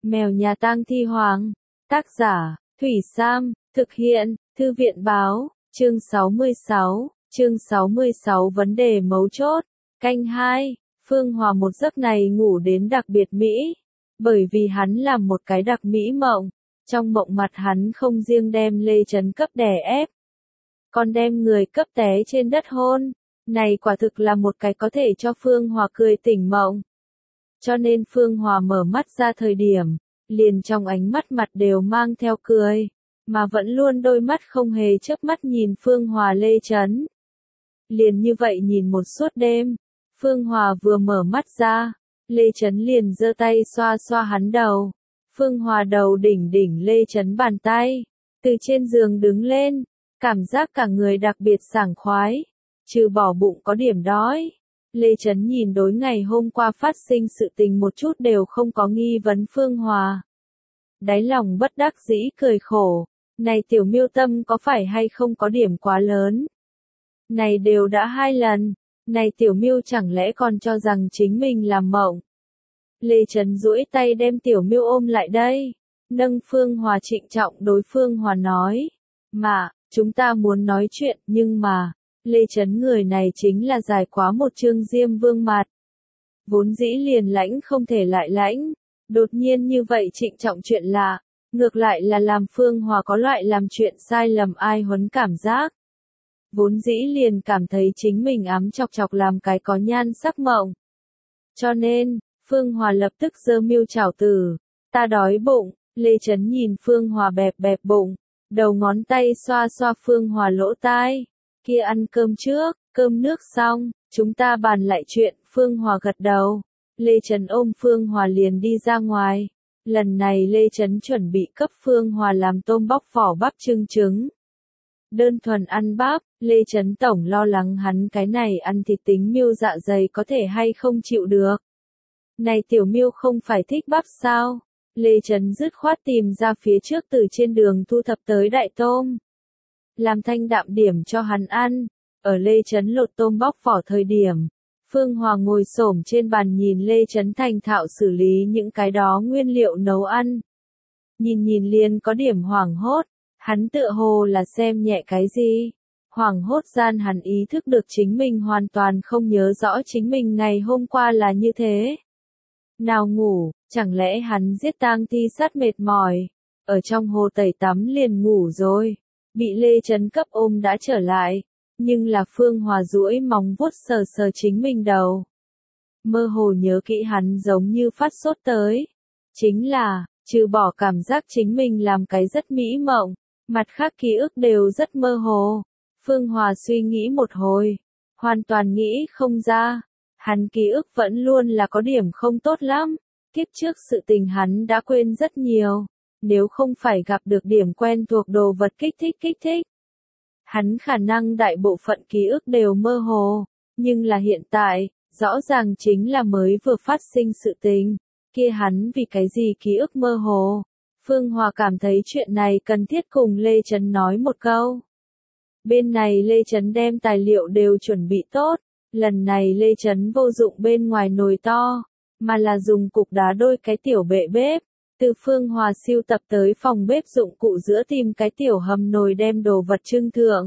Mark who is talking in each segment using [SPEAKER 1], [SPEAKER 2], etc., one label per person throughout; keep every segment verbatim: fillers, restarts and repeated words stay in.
[SPEAKER 1] Mèo nhà tang thi hoàng. Tác giả, Thủy Sam, thực hiện, Thư viện báo, chương sáu mươi sáu, chương sáu mươi sáu vấn đề mấu chốt, canh hai, Phương Hòa một giấc này ngủ đến đặc biệt mỹ, bởi vì hắn làm một cái đặc mỹ mộng, trong mộng mặt hắn không riêng đem Lê Chấn cấp đè ép, còn đem người cấp té trên đất hôn, này quả thực là một cái có thể cho Phương Hòa cười tỉnh mộng. Cho nên Phương Hòa mở mắt ra thời điểm, liền trong ánh mắt mặt đều mang theo cười, mà vẫn luôn đôi mắt không hề chớp mắt nhìn Phương Hòa Lê Chấn. Liền như vậy nhìn một suốt đêm, Phương Hòa vừa mở mắt ra, Lê Chấn liền giơ tay xoa xoa hắn đầu. Phương Hòa đầu đỉnh đỉnh Lê Chấn bàn tay, từ trên giường đứng lên, cảm giác cả người đặc biệt sảng khoái, trừ bỏ bụng có điểm đói. Lê Chấn nhìn đối ngày hôm qua phát sinh sự tình một chút đều không có nghi vấn Phương Hòa. Đáy lòng bất đắc dĩ cười khổ, này tiểu miêu tâm có phải hay không có điểm quá lớn. Này đều đã hai lần, này tiểu miêu chẳng lẽ còn cho rằng chính mình làm mộng. Lê Chấn duỗi tay đem tiểu miêu ôm lại đây, nâng Phương Hòa trịnh trọng đối Phương Hòa nói, mà, chúng ta muốn nói chuyện nhưng mà, Lê Chấn người này chính là dài quá một chương diêm vương mặt. Vốn dĩ liền lãnh không thể lại lãnh, đột nhiên như vậy trịnh trọng chuyện lạ, ngược lại là làm Phương Hòa có loại làm chuyện sai lầm ai huấn cảm giác. Vốn dĩ liền cảm thấy chính mình ám chọc chọc làm cái có nhan sắc mộng. Cho nên, Phương Hòa lập tức giơ miêu chảo tử, ta đói bụng, Lê Chấn nhìn Phương Hòa bẹp bẹp bụng, đầu ngón tay xoa xoa Phương Hòa lỗ tai. Kia ăn cơm trước, cơm nước xong, chúng ta bàn lại chuyện, Phương Hòa gật đầu. Lê Chấn ôm Phương Hòa liền đi ra ngoài. Lần này Lê Chấn chuẩn bị cấp Phương Hòa làm tôm bóc vỏ bắp trưng trứng. Đơn thuần ăn bắp, Lê Chấn tổng lo lắng hắn cái này ăn thịt tính miêu dạ dày có thể hay không chịu được. Này tiểu miêu không phải thích bắp sao? Lê Chấn dứt khoát tìm ra phía trước từ trên đường thu thập tới đại tôm. Làm thanh đạm điểm cho hắn ăn, ở Lê Chấn lột tôm bóc vỏ thời điểm, Phương Hòa ngồi xổm trên bàn nhìn Lê Chấn thành thạo xử lý những cái đó nguyên liệu nấu ăn. Nhìn nhìn liền có điểm hoảng hốt, hắn tựa hồ là xem nhẹ cái gì. Hoảng hốt gian hắn ý thức được chính mình hoàn toàn không nhớ rõ chính mình ngày hôm qua là như thế. Nào ngủ, chẳng lẽ hắn giết tang thi sát mệt mỏi, ở trong hồ tẩy tắm liền ngủ rồi. Bị Lê Chấn cấp ôm đã trở lại, nhưng là Phương Hòa duỗi móng vuốt sờ sờ chính mình đầu. Mơ hồ nhớ kỹ hắn giống như phát sốt tới. Chính là, trừ bỏ cảm giác chính mình làm cái rất mỹ mộng, mặt khác ký ức đều rất mơ hồ. Phương Hòa suy nghĩ một hồi, hoàn toàn nghĩ không ra. Hắn ký ức vẫn luôn là có điểm không tốt lắm, kiếp trước sự tình hắn đã quên rất nhiều. Nếu không phải gặp được điểm quen thuộc đồ vật kích thích kích thích, hắn khả năng đại bộ phận ký ức đều mơ hồ, nhưng là hiện tại, rõ ràng chính là mới vừa phát sinh sự tình, kia hắn vì cái gì ký ức mơ hồ. Phương Hòa cảm thấy chuyện này cần thiết cùng Lê Chấn nói một câu. Bên này Lê Chấn đem tài liệu đều chuẩn bị tốt, lần này Lê Chấn vô dụng bên ngoài nồi to, mà là dùng cục đá đôi cái tiểu bệ bếp. Từ Phương Hòa siêu tập tới phòng bếp dụng cụ giữa tìm cái tiểu hầm nồi đem đồ vật trưng thượng.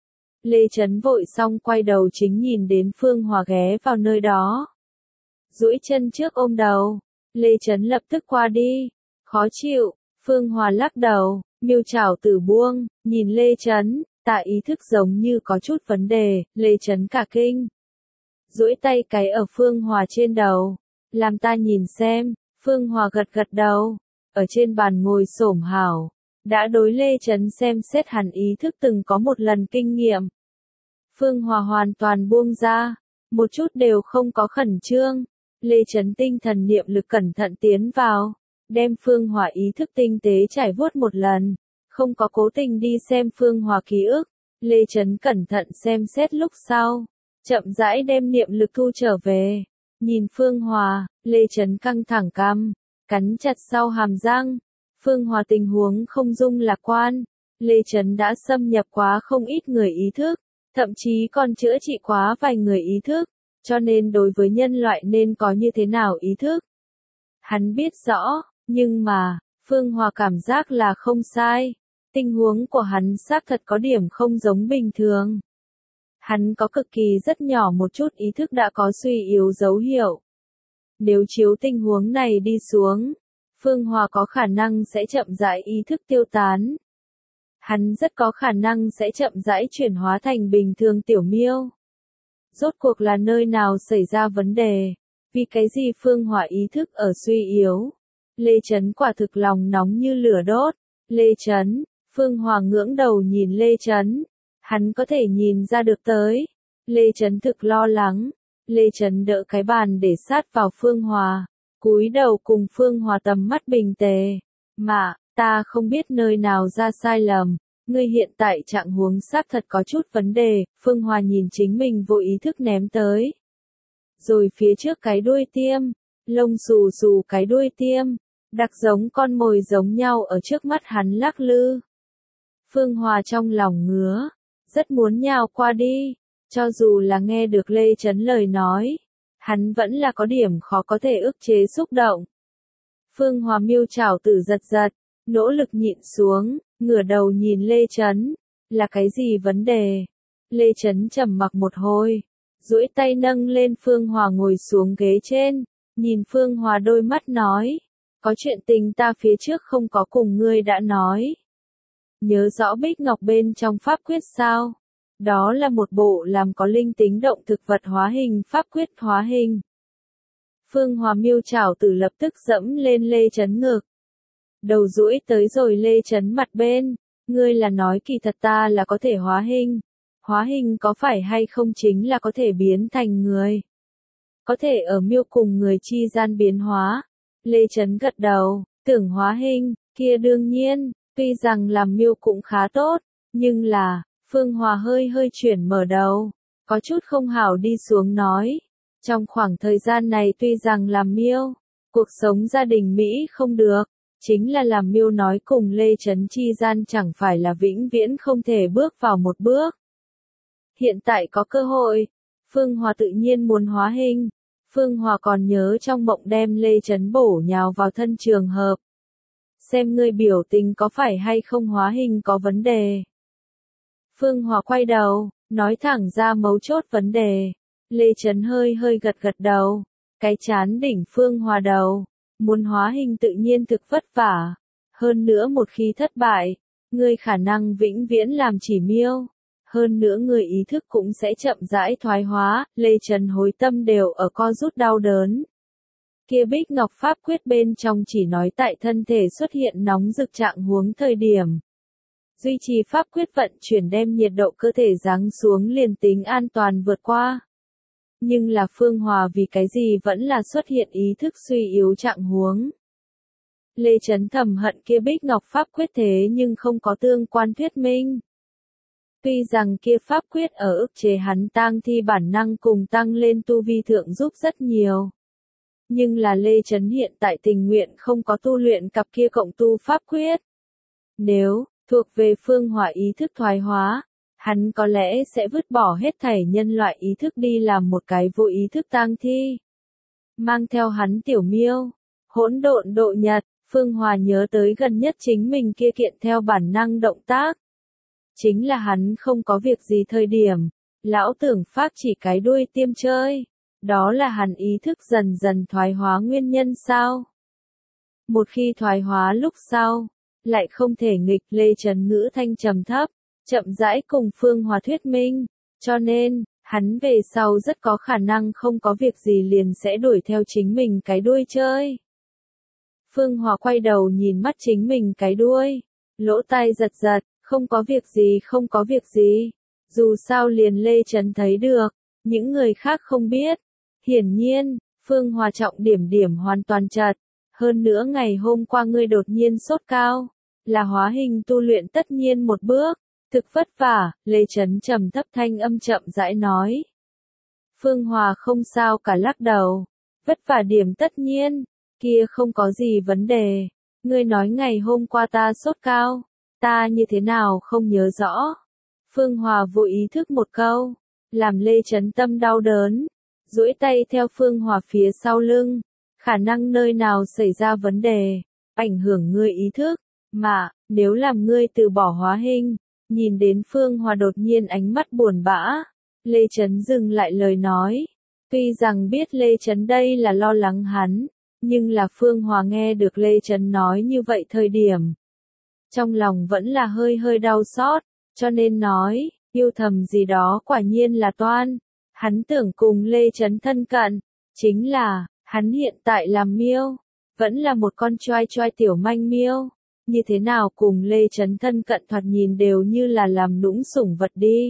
[SPEAKER 1] Lê Chấn vội xong quay đầu chính nhìn đến Phương Hòa ghé vào nơi đó. Duỗi chân trước ôm đầu, Lê Chấn lập tức qua đi. Khó chịu, Phương Hòa lắc đầu, miêu chảo tử buông, nhìn Lê Chấn, tạ ý thức giống như có chút vấn đề, Lê Chấn cả kinh. Duỗi tay cái ở Phương Hòa trên đầu, làm ta nhìn xem. Phương Hòa gật gật đầu, ở trên bàn ngồi xổm hảo, đã đối Lê Chấn xem xét hẳn ý thức từng có một lần kinh nghiệm. Phương Hòa hoàn toàn buông ra, một chút đều không có khẩn trương, Lê Chấn tinh thần niệm lực cẩn thận tiến vào, đem Phương Hòa ý thức tinh tế trải vuốt một lần, không có cố tình đi xem Phương Hòa ký ức, Lê Chấn cẩn thận xem xét lúc sau, chậm rãi đem niệm lực thu trở về. Nhìn Phương Hòa, Lê Chấn căng thẳng cằm, cắn chặt sau hàm răng. Phương Hòa tình huống không dung lạc quan. Lê Chấn đã xâm nhập quá không ít người ý thức, thậm chí còn chữa trị quá vài người ý thức, cho nên đối với nhân loại nên có như thế nào ý thức. Hắn biết rõ, Nhưng mà, Phương Hòa cảm giác là không sai. Tình huống của hắn xác thật có điểm không giống bình thường. Hắn có cực kỳ rất nhỏ một chút ý thức đã có suy yếu dấu hiệu. Nếu chiếu tình huống này đi xuống, Phương Hòa có khả năng sẽ chậm rãi ý thức tiêu tán. Hắn rất có khả năng sẽ chậm rãi chuyển hóa thành bình thường tiểu miêu. Rốt cuộc là nơi nào xảy ra vấn đề? Vì cái gì Phương Hòa ý thức ở suy yếu? Lê Chấn quả thực lòng nóng như lửa đốt. Lê Chấn, Phương Hòa ngưỡng đầu nhìn Lê Chấn. Hắn có thể nhìn ra được tới. Lê Chấn thực lo lắng. Lê Chấn đỡ cái bàn để sát vào Phương Hòa. Cúi đầu cùng Phương Hòa tầm mắt bình tề. Mà, ta không biết nơi nào ra sai lầm. Ngươi hiện tại trạng huống xác thật có chút vấn đề. Phương Hòa nhìn chính mình vô ý thức ném tới. Rồi phía trước cái đuôi tiêm. Lông xù xù cái đuôi tiêm. Đặc giống con mồi giống nhau ở trước mắt hắn lắc lư. Phương Hòa trong lòng ngứa. Rất muốn nhào qua đi. Cho dù là nghe được Lê Chấn lời nói. Hắn vẫn là có điểm khó có thể ức chế xúc động. Phương Hòa miêu chảo tử giật giật. Nỗ lực nhịn xuống. Ngửa đầu nhìn Lê Chấn. Là cái gì vấn đề? Lê Chấn trầm mặc một hồi. Duỗi tay nâng lên Phương Hòa ngồi xuống ghế trên. Nhìn Phương Hòa đôi mắt nói. Có chuyện tình ta phía trước không có cùng ngươi đã nói. Nhớ rõ Bích Ngọc bên trong pháp quyết sao? Đó là một bộ làm có linh tính động thực vật hóa hình pháp quyết hóa hình. Phương Hòa miêu chảo tử lập tức dẫm lên Lê Chấn ngực. Đầu duỗi tới rồi Lê Chấn mặt bên. Ngươi là nói kỳ thật ta là có thể hóa hình. Hóa hình có phải hay không chính là có thể biến thành người. Có thể ở miêu cùng người chi gian biến hóa. Lê Chấn gật đầu, tưởng hóa hình, kia đương nhiên, tuy rằng làm miêu cũng khá tốt, nhưng là, Phương Hòa hơi hơi chuyển mở đầu, có chút không hảo đi xuống nói. Trong khoảng thời gian này tuy rằng làm miêu, cuộc sống gia đình Mỹ không được, chính là làm miêu nói cùng Lê Chấn chi gian chẳng phải là vĩnh viễn không thể bước vào một bước. Hiện tại có cơ hội, Phương Hòa tự nhiên muốn hóa hình. Phương Hòa còn nhớ trong mộng đem Lê Chấn bổ nhào vào thân trường hợp. Xem ngươi biểu tình có phải hay không hóa hình có vấn đề. Phương Hòa quay đầu, nói thẳng ra mấu chốt vấn đề. Lê Chấn hơi hơi gật gật đầu. Cái chán đỉnh Phương Hòa đầu. Muốn hóa hình tự nhiên thực vất vả. Hơn nữa một khi thất bại, ngươi khả năng vĩnh viễn làm chỉ miêu. Hơn nữa người ý thức cũng sẽ chậm rãi thoái hóa, Lê Chấn hối tâm đều ở co rút đau đớn. Kia Bích Ngọc pháp quyết bên trong chỉ nói tại thân thể xuất hiện nóng rực trạng huống thời điểm. Duy trì pháp quyết vận chuyển đem nhiệt độ cơ thể giáng xuống liền tính an toàn vượt qua. Nhưng là Phương Hòa vì cái gì vẫn là xuất hiện ý thức suy yếu trạng huống. Lê Chấn thầm hận kia Bích Ngọc pháp quyết thế nhưng không có tương quan thuyết minh. Tuy rằng kia pháp quyết ở ức chế hắn tang thi bản năng cùng tăng lên tu vi thượng giúp rất nhiều. Nhưng là Lê Chấn hiện tại tình nguyện không có tu luyện cặp kia cộng tu pháp quyết. Nếu, thuộc về Phương Hòa ý thức thoái hóa, hắn có lẽ sẽ vứt bỏ hết thảy nhân loại ý thức đi làm một cái vô ý thức tang thi. Mang theo hắn tiểu miêu, hỗn độn độ nhật, Phương Hòa nhớ tới gần nhất chính mình kia kiện theo bản năng động tác. Chính là hắn không có việc gì thời điểm, lão tưởng phát chỉ cái đuôi tiêm chơi, đó là hắn ý thức dần dần thoái hóa nguyên nhân sao? Một khi thoái hóa lúc sau, lại không thể nghịch. Lê Chấn ngữ thanh trầm thấp, chậm rãi cùng Phương Hòa thuyết minh, cho nên, hắn về sau rất có khả năng không có việc gì liền sẽ đuổi theo chính mình cái đuôi chơi. Phương Hòa quay đầu nhìn mắt chính mình cái đuôi, lỗ tai giật giật. Không có việc gì không có việc gì. Dù sao liền Lê Chấn thấy được, những người khác không biết. Hiển nhiên, Phương Hòa trọng điểm điểm hoàn toàn chật. Hơn nữa ngày hôm qua ngươi đột nhiên sốt cao. Là hóa hình tu luyện tất nhiên một bước. Thực vất vả, Lê Chấn trầm thấp thanh âm chậm rãi nói. Phương Hòa không sao cả lắc đầu. Vất vả điểm tất nhiên, kia không có gì vấn đề. Ngươi nói ngày hôm qua ta sốt cao. Ta như thế nào không nhớ rõ. Phương Hòa vô ý thức một câu, làm Lê Chấn tâm đau đớn, duỗi tay theo Phương Hòa phía sau lưng, khả năng nơi nào xảy ra vấn đề, ảnh hưởng ngươi ý thức, mà, nếu làm ngươi từ bỏ hóa hình. Nhìn đến Phương Hòa đột nhiên ánh mắt buồn bã, Lê Chấn dừng lại lời nói. Tuy rằng biết Lê Chấn đây là lo lắng hắn, nhưng là Phương Hòa nghe được Lê Chấn nói như vậy thời điểm. Trong lòng vẫn là hơi hơi đau xót, cho nên nói, yêu thầm gì đó quả nhiên là toan. Hắn tưởng cùng Lê Chấn thân cận, chính là, hắn hiện tại làm miêu, vẫn là một con choai choai tiểu manh miêu. Như thế nào cùng Lê Chấn thân cận thoạt nhìn đều như là làm nũng sủng vật đi.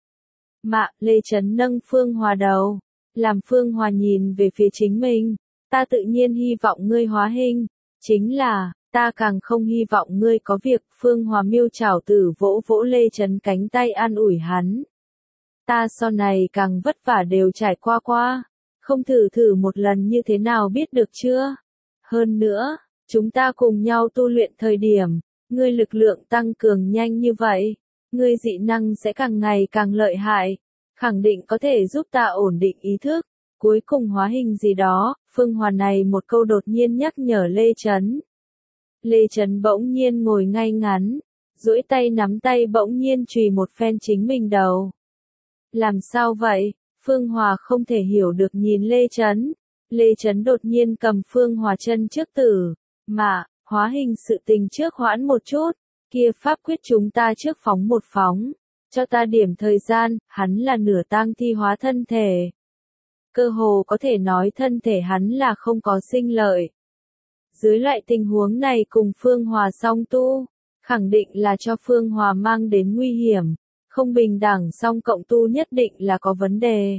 [SPEAKER 1] Mạ, Lê Chấn nâng Phương Hòa đầu, làm Phương Hòa nhìn về phía chính mình, ta tự nhiên hy vọng ngươi hóa hình, chính là, ta càng không hy vọng ngươi có việc. Phương Hòa miêu chảo tử vỗ vỗ Lê Chấn cánh tay an ủi hắn. Ta sau này càng vất vả đều trải qua qua, không thử thử một lần như thế nào biết được chưa? Hơn nữa, chúng ta cùng nhau tu luyện thời điểm, ngươi lực lượng tăng cường nhanh như vậy, ngươi dị năng sẽ càng ngày càng lợi hại, khẳng định có thể giúp ta ổn định ý thức, cuối cùng hóa hình gì đó. Phương Hòa này một câu đột nhiên nhắc nhở Lê Chấn. Lê Chấn bỗng nhiên ngồi ngay ngắn, duỗi tay nắm tay bỗng nhiên chùy một phen chính mình đầu. Làm sao vậy? Phương Hòa không thể hiểu được nhìn Lê Chấn. Lê Chấn đột nhiên cầm Phương Hòa chân trước tử, mà, hóa hình sự tình trước hoãn một chút, kia pháp quyết chúng ta trước phóng một phóng, cho ta điểm thời gian. Hắn là nửa tang thi hóa thân thể. Cơ hồ có thể nói thân thể hắn là không có sinh lợi. Dưới loại tình huống này cùng Phương Hòa song tu, khẳng định là cho Phương Hòa mang đến nguy hiểm, không bình đẳng song cộng tu nhất định là có vấn đề.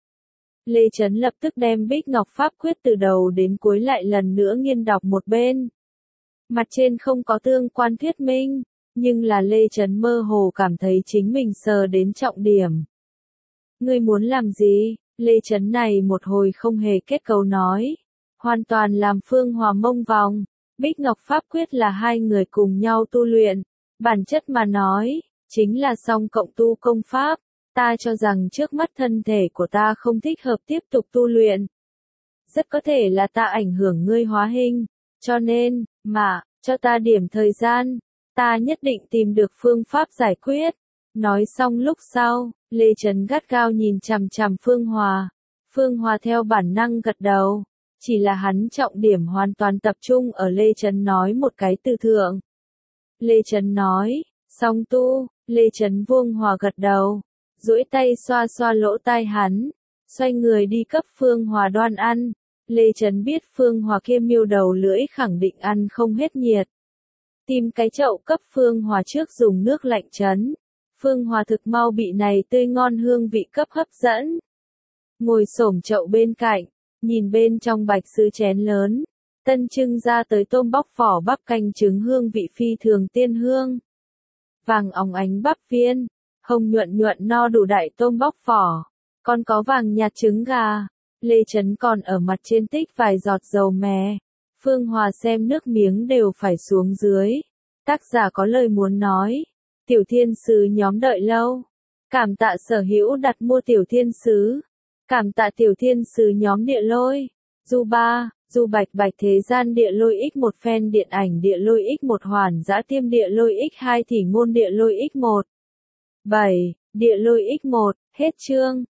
[SPEAKER 1] Lê Chấn lập tức đem Bích Ngọc Pháp Quyết từ đầu đến cuối lại lần nữa nghiên đọc một bên. Mặt trên không có tương quan thuyết minh, nhưng là Lê Chấn mơ hồ cảm thấy chính mình sờ đến trọng điểm. Ngươi muốn làm gì? Lê Chấn này một hồi không hề kết cấu nói. Hoàn toàn làm Phương Hòa mông vòng. Bích Ngọc Pháp Quyết là hai người cùng nhau tu luyện. Bản chất mà nói, chính là song cộng tu công pháp. Ta cho rằng trước mắt thân thể của ta không thích hợp tiếp tục tu luyện. Rất có thể là ta ảnh hưởng ngươi hóa hình. Cho nên, mà, cho ta điểm thời gian. Ta nhất định tìm được phương pháp giải quyết. Nói xong lúc sau, Lê Chấn gắt gao nhìn chằm chằm Phương Hòa. Phương Hòa theo bản năng gật đầu. Chỉ là hắn trọng điểm hoàn toàn tập trung ở Lê Chấn nói một cái từ thượng. Lê Chấn nói, song tu. Lê Chấn vuông hòa gật đầu, duỗi tay xoa xoa lỗ tai hắn, xoay người đi cấp Phương Hòa đoan ăn. Lê Chấn biết Phương Hòa kia miêu đầu lưỡi khẳng định ăn không hết nhiệt. Tìm cái chậu cấp Phương Hòa trước dùng nước lạnh chấn. Phương Hòa thực mau bị này tươi ngon hương vị cấp hấp dẫn. Ngồi xổm chậu bên cạnh, nhìn bên trong bạch sứ chén lớn, tân trưng ra tới tôm bóc vỏ bắp canh trứng hương vị phi thường tiên hương. Vàng óng ánh bắp viên, hồng nhuận nhuận no đủ đại tôm bóc vỏ, còn có vàng nhạt trứng gà. Lê Chấn còn ở mặt trên tích vài giọt dầu mè. Phương Hòa xem nước miếng đều phải xuống dưới. Tác giả có lời muốn nói. Tiểu thiên sứ nhóm đợi lâu. Cảm tạ sở hữu đặt mua tiểu thiên sứ. Cảm tạ tiểu thiên sứ nhóm địa lôi. Du ba, du bạch bạch thế gian địa lôi x một fan điện ảnh địa lôi x một hoàn dã tiêm địa lôi x hai thì ngôn địa lôi x một. bảy, địa lôi x một, hết chương.